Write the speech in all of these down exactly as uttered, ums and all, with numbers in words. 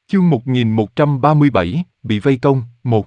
Chương một nghìn một trăm ba mươi bảy, bị vây công, một.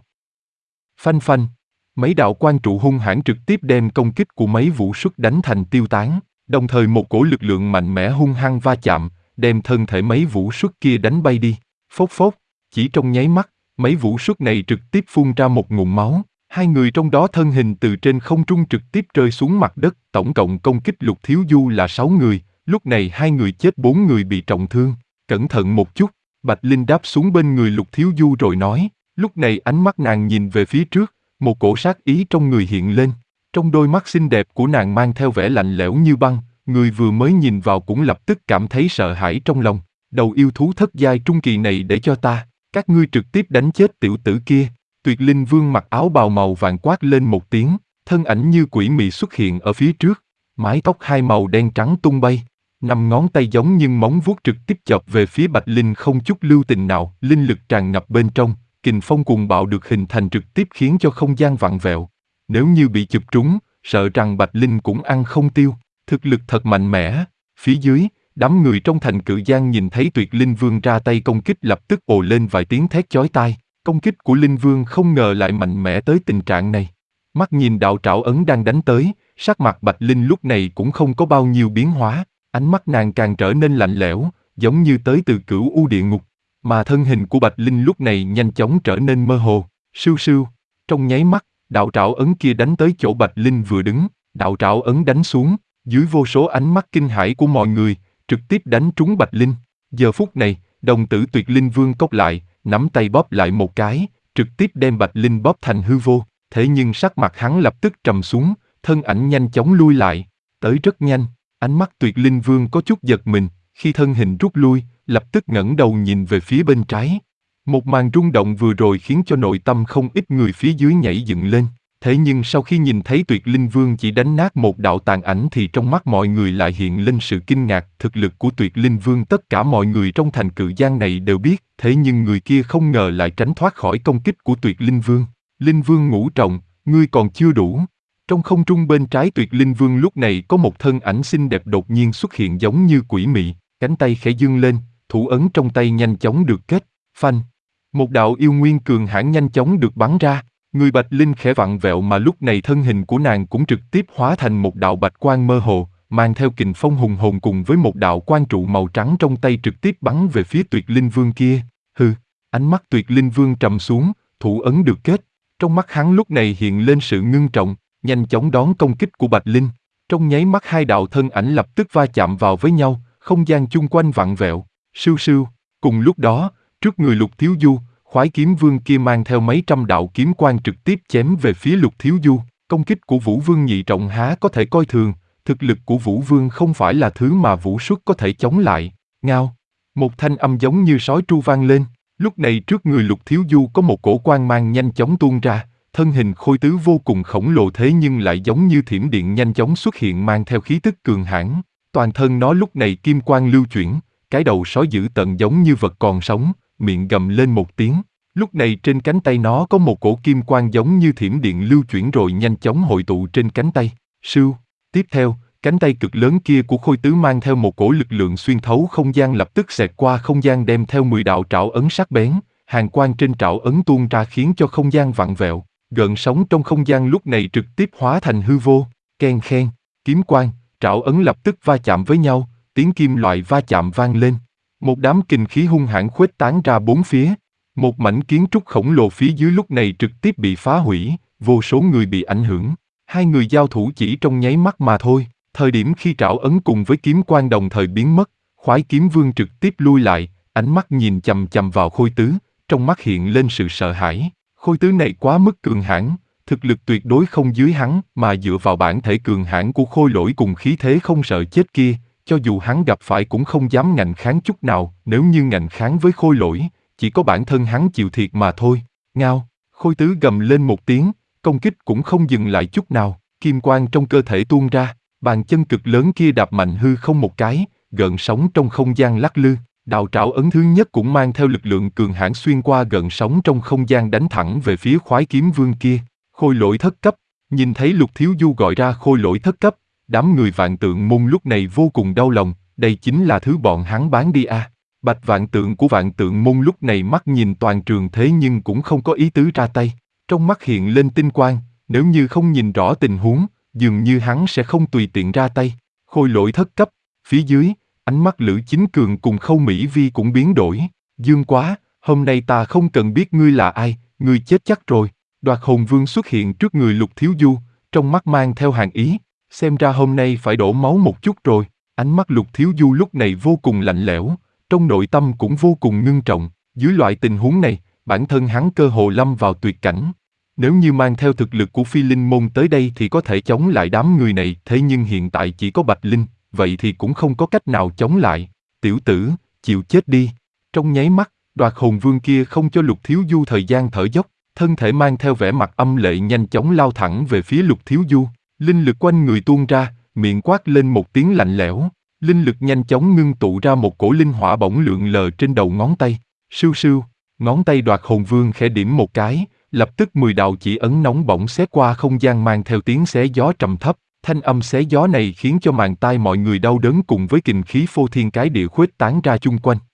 Phanh phanh. Mấy đạo quang trụ hung hãn trực tiếp đem công kích của mấy vũ xuất đánh thành tiêu tán, đồng thời một cổ lực lượng mạnh mẽ hung hăng va chạm, đem thân thể mấy vũ xuất kia đánh bay đi. Phốc phốc, chỉ trong nháy mắt, mấy vũ xuất này trực tiếp phun ra một ngụm máu, hai người trong đó thân hình từ trên không trung trực tiếp rơi xuống mặt đất, tổng cộng công kích Lục Thiếu Du là sáu người, lúc này hai người chết bốn người bị trọng thương. Cẩn thận một chút. Bạch Linh đáp xuống bên người Lục Thiếu Du rồi nói, lúc này ánh mắt nàng nhìn về phía trước, một cổ sát ý trong người hiện lên, trong đôi mắt xinh đẹp của nàng mang theo vẻ lạnh lẽo như băng, người vừa mới nhìn vào cũng lập tức cảm thấy sợ hãi trong lòng. Đầu yêu thú thất giai trung kỳ này để cho ta, các ngươi trực tiếp đánh chết tiểu tử kia. Tuyệt Linh Vương mặc áo bào màu vàng quát lên một tiếng, thân ảnh như quỷ mị xuất hiện ở phía trước, mái tóc hai màu đen trắng tung bay. Năm ngón tay giống như móng vuốt trực tiếp chộp về phía Bạch Linh không chút lưu tình nào, linh lực tràn ngập bên trong, kình phong cuồng bạo được hình thành trực tiếp khiến cho không gian vặn vẹo. Nếu như bị chụp trúng, sợ rằng Bạch Linh cũng ăn không tiêu, thực lực thật mạnh mẽ. Phía dưới, đám người trong thành Cự Giang nhìn thấy Tuyệt Linh Vương ra tay công kích lập tức ồ lên vài tiếng thét chói tai, công kích của Linh Vương không ngờ lại mạnh mẽ tới tình trạng này. Mắt nhìn đạo trảo ấn đang đánh tới, sắc mặt Bạch Linh lúc này cũng không có bao nhiêu biến hóa. Ánh mắt nàng càng trở nên lạnh lẽo, giống như tới từ cửu u địa ngục, mà thân hình của Bạch Linh lúc này nhanh chóng trở nên mơ hồ, sưu sưu. Trong nháy mắt, đạo trảo ấn kia đánh tới chỗ Bạch Linh vừa đứng, đạo trảo ấn đánh xuống, dưới vô số ánh mắt kinh hãi của mọi người, trực tiếp đánh trúng Bạch Linh. Giờ phút này, đồng tử Tuyệt Linh Vương cốc lại, nắm tay bóp lại một cái, trực tiếp đem Bạch Linh bóp thành hư vô, thế nhưng sắc mặt hắn lập tức trầm xuống, thân ảnh nhanh chóng lui lại, tới rất nhanh. Ánh mắt Tuyệt Linh Vương có chút giật mình, khi thân hình rút lui, lập tức ngẩng đầu nhìn về phía bên trái. Một màn rung động vừa rồi khiến cho nội tâm không ít người phía dưới nhảy dựng lên. Thế nhưng sau khi nhìn thấy Tuyệt Linh Vương chỉ đánh nát một đạo tàn ảnh thì trong mắt mọi người lại hiện lên sự kinh ngạc. Thực lực của Tuyệt Linh Vương tất cả mọi người trong thành Cự Giang này đều biết, thế nhưng người kia không ngờ lại tránh thoát khỏi công kích của Tuyệt Linh Vương. Linh Vương ngũ trọng, ngươi còn chưa đủ. Trong không trung bên trái Tuyệt Linh Vương lúc này có một thân ảnh xinh đẹp đột nhiên xuất hiện giống như quỷ mị, cánh tay khẽ dương lên, thủ ấn trong tay nhanh chóng được kết, phanh. Một đạo yêu nguyên cường hãn nhanh chóng được bắn ra, người Bạch Linh khẽ vặn vẹo mà lúc này thân hình của nàng cũng trực tiếp hóa thành một đạo bạch quang mơ hồ, mang theo kình phong hùng hồn cùng với một đạo quang trụ màu trắng trong tay trực tiếp bắn về phía Tuyệt Linh Vương kia. Hừ, ánh mắt Tuyệt Linh Vương trầm xuống, thủ ấn được kết, trong mắt hắn lúc này hiện lên sự ngưng trọng. Nhanh chóng đón công kích của Bạch Linh, trong nháy mắt hai đạo thân ảnh lập tức va chạm vào với nhau, không gian chung quanh vặn vẹo, sưu sưu. Cùng lúc đó, trước người Lục Thiếu Du, Khoái Kiếm Vương kia mang theo mấy trăm đạo kiếm quang trực tiếp chém về phía Lục Thiếu Du. Công kích của Vũ Vương nhị trọng há có thể coi thường, thực lực của Vũ Vương không phải là thứ mà Vũ Xuất có thể chống lại. Ngao, một thanh âm giống như sói tru vang lên, lúc này trước người Lục Thiếu Du có một cổ quang mang nhanh chóng tuôn ra. Thân hình khôi tứ vô cùng khổng lồ thế nhưng lại giống như thiểm điện nhanh chóng xuất hiện mang theo khí tức cường hãn. Toàn thân nó lúc này kim quang lưu chuyển, cái đầu sói dữ tợn giống như vật còn sống, miệng gầm lên một tiếng. Lúc này trên cánh tay nó có một cổ kim quang giống như thiểm điện lưu chuyển rồi nhanh chóng hội tụ trên cánh tay. Sưu. Tiếp theo, cánh tay cực lớn kia của khôi tứ mang theo một cổ lực lượng xuyên thấu không gian lập tức xẹt qua không gian đem theo mười đạo trảo ấn sắc bén, hàn quang trên trảo ấn tuôn ra khiến cho không gian vặn vẹo. Gợn sóng trong không gian lúc này trực tiếp hóa thành hư vô, keng khen, kiếm quang, trảo ấn lập tức va chạm với nhau, tiếng kim loại va chạm vang lên. Một đám kình khí hung hãn khuếch tán ra bốn phía. Một mảnh kiến trúc khổng lồ phía dưới lúc này trực tiếp bị phá hủy, vô số người bị ảnh hưởng. Hai người giao thủ chỉ trong nháy mắt mà thôi. Thời điểm khi trảo ấn cùng với kiếm quang đồng thời biến mất, Khoái Kiếm Vương trực tiếp lui lại, ánh mắt nhìn chằm chằm vào Khôi Tứ, trong mắt hiện lên sự sợ hãi. Khôi Tứ này quá mức cường hãn, thực lực tuyệt đối không dưới hắn, mà dựa vào bản thể cường hãn của Khôi Lỗi cùng khí thế không sợ chết kia, cho dù hắn gặp phải cũng không dám ngạnh kháng chút nào. Nếu như ngạnh kháng với Khôi Lỗi, chỉ có bản thân hắn chịu thiệt mà thôi. Ngao, Khôi Tứ gầm lên một tiếng, công kích cũng không dừng lại chút nào, kim quang trong cơ thể tuôn ra, bàn chân cực lớn kia đạp mạnh hư không một cái, gợn sóng trong không gian lắc lư. Đạo trảo ấn thứ nhất cũng mang theo lực lượng cường hãn xuyên qua gợn sóng trong không gian đánh thẳng về phía Khoái Kiếm Vương kia. Khôi Lỗi thất cấp, nhìn thấy Lục Thiếu Du gọi ra Khôi Lỗi thất cấp, đám người Vạn Tượng Môn lúc này vô cùng đau lòng, đây chính là thứ bọn hắn bán đi à. Bạch Vạn Tượng của Vạn Tượng môn lúc này mắt nhìn toàn trường thế nhưng cũng không có ý tứ ra tay. Trong mắt hiện lên tinh quang, nếu như không nhìn rõ tình huống, dường như hắn sẽ không tùy tiện ra tay. Khôi lỗi thất cấp, phía dưới, ánh mắt Lữ Chính Cường cùng Khâu Mỹ Vi cũng biến đổi. Dương quá, hôm nay ta không cần biết ngươi là ai, ngươi chết chắc rồi. Đoạt hồn vương xuất hiện trước người Lục Thiếu Du, trong mắt mang theo hàn ý, xem ra hôm nay phải đổ máu một chút rồi. Ánh mắt Lục Thiếu Du lúc này vô cùng lạnh lẽo, trong nội tâm cũng vô cùng ngưng trọng. Dưới loại tình huống này, bản thân hắn cơ hồ lâm vào tuyệt cảnh. Nếu như mang theo thực lực của Phi Linh môn tới đây thì có thể chống lại đám người này, thế nhưng hiện tại chỉ có Bạch Linh, vậy thì cũng không có cách nào chống lại. Tiểu tử, chịu chết đi. Trong nháy mắt, Đoạt hồn vương kia không cho Lục Thiếu Du thời gian thở dốc, thân thể mang theo vẻ mặt âm lệ nhanh chóng lao thẳng về phía Lục Thiếu Du. Linh lực quanh người tuôn ra, miệng quát lên một tiếng lạnh lẽo. Linh lực nhanh chóng ngưng tụ ra một cổ linh hỏa bỗng lượn lờ trên đầu ngón tay. Sưu sưu, ngón tay Đoạt hồn vương khẽ điểm một cái, lập tức mười đạo chỉ ấn nóng bỏng xé qua không gian mang theo tiếng xé gió trầm thấp. Thanh âm xé gió này khiến cho màng tai mọi người đau đớn cùng với kình khí phô thiên cái địa khuếch tán ra chung quanh.